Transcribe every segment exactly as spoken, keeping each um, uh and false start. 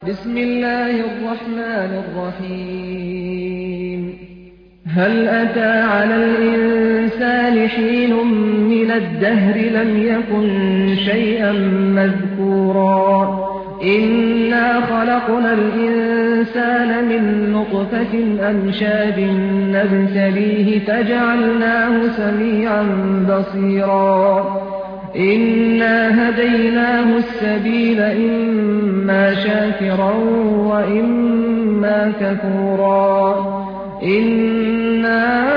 بسم الله الرحمن الرحيم هل أتى على الإنسان حين من الدهر لم يكن شيئا مذكورا إنا خلقنا الإنسان من نطفة أمشاج نبتليه فجعلناه سميعا بصيرا إنا هديناه السبيل إما شاكرا وإما كفورا إنا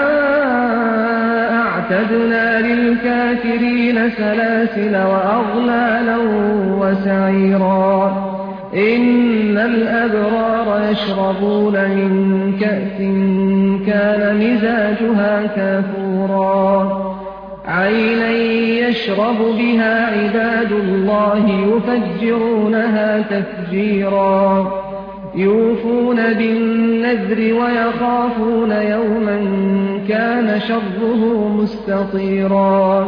أعتدنا للكافرين سلاسل وأغلالا وسعيرا إن الأبرار يشربون من كأس كان مزاجها كافورا عينا يشرب بها عباد الله يفجرونها تفجيرا يوفون بالنذر ويخافون يوما كان شره مستطيرا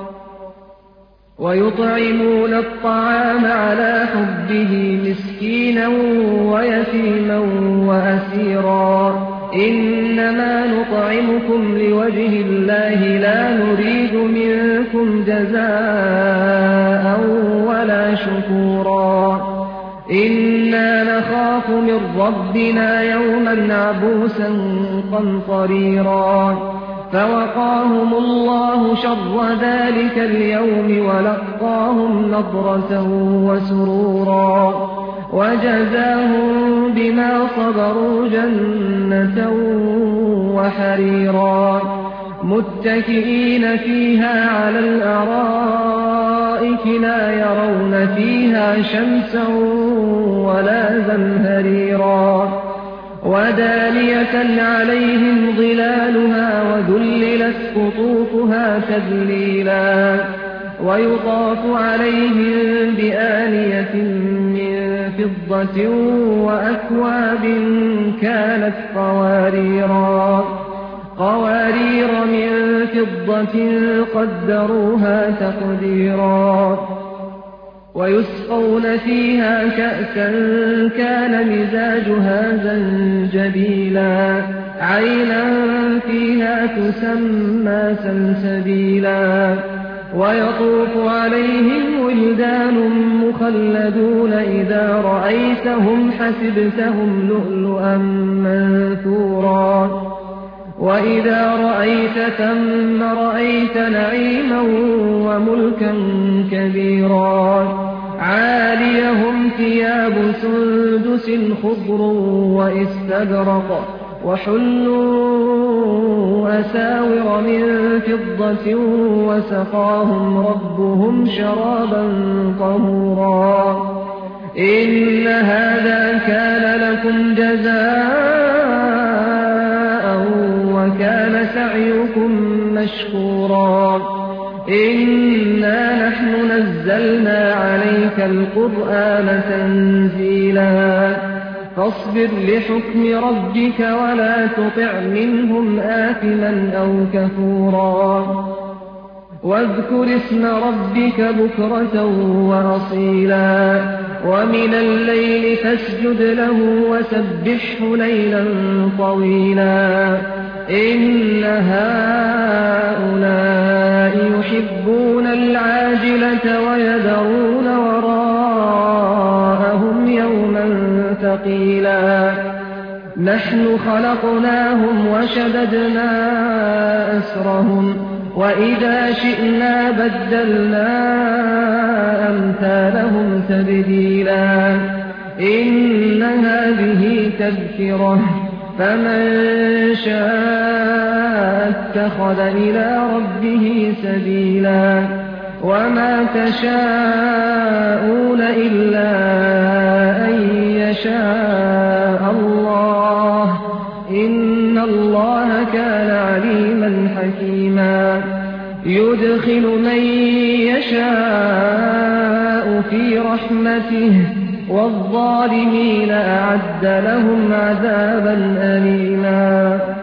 ويطعمون الطعام على حبه مسكينا ويتيما وأسيرا إنما نطعمكم لوجه الله لا نريد منكم جزاء ولا شكورا إنا نخاف من ربنا يوما عبوسا قمطريرا فوقاهم الله شر ذلك اليوم ولقاهم نضرة وسرورا وجزاهم بما صبروا جنة وحريرا متكئين فيها على الأرائك لا يرون فيها شمسا ولا زمهريرا ودانية عليهم ظلالها وذللت قطوفها تذليلا ويطاف عليهم بآنية من فضة وأكواب كانت قواريرا قوارير من فضة قدروها تقديرا ويسقون فيها كأسا كان مزاجها زنجبيلا عينا فيها تسمى سلسبيلا ويطوف عليهم ولدان مخلدون إذا رأيتهم حسبتهم لؤلؤا منثورا وإذا رأيت ثم رأيت نعيما وملكا كبيرا عاليهم ثياب سندس خضر وإستبرق وحلوا أساور من فضة وسقاهم ربهم شرابا طهورا إن هذا كان لكم جزاء وكان سعيكم مشكورا إنا نحن نزلنا عليك القرآن تنزيلا فاصبر لحكم ربك ولا تطع منهم آثما أو كفورا واذكر اسم ربك بكرة وأصيلا ومن الليل فاسجد له وسبحه ليلا طويلا إن هؤلاء يحبون العاجلة ويذرون وراءهم يوما ثقيلا نحن خلقناهم وشددنا أسرهم وإذا شئنا بدلنا أمثالهم تبديلا إن هذه تذكرة فمن شاء اتخذ إلى ربه سبيلا وما تشاءون إلا أن يشاء الله إن الله كان عليما حكيما يدخل من يشاء في رحمته والظالمين أعد لهم عذابا أليما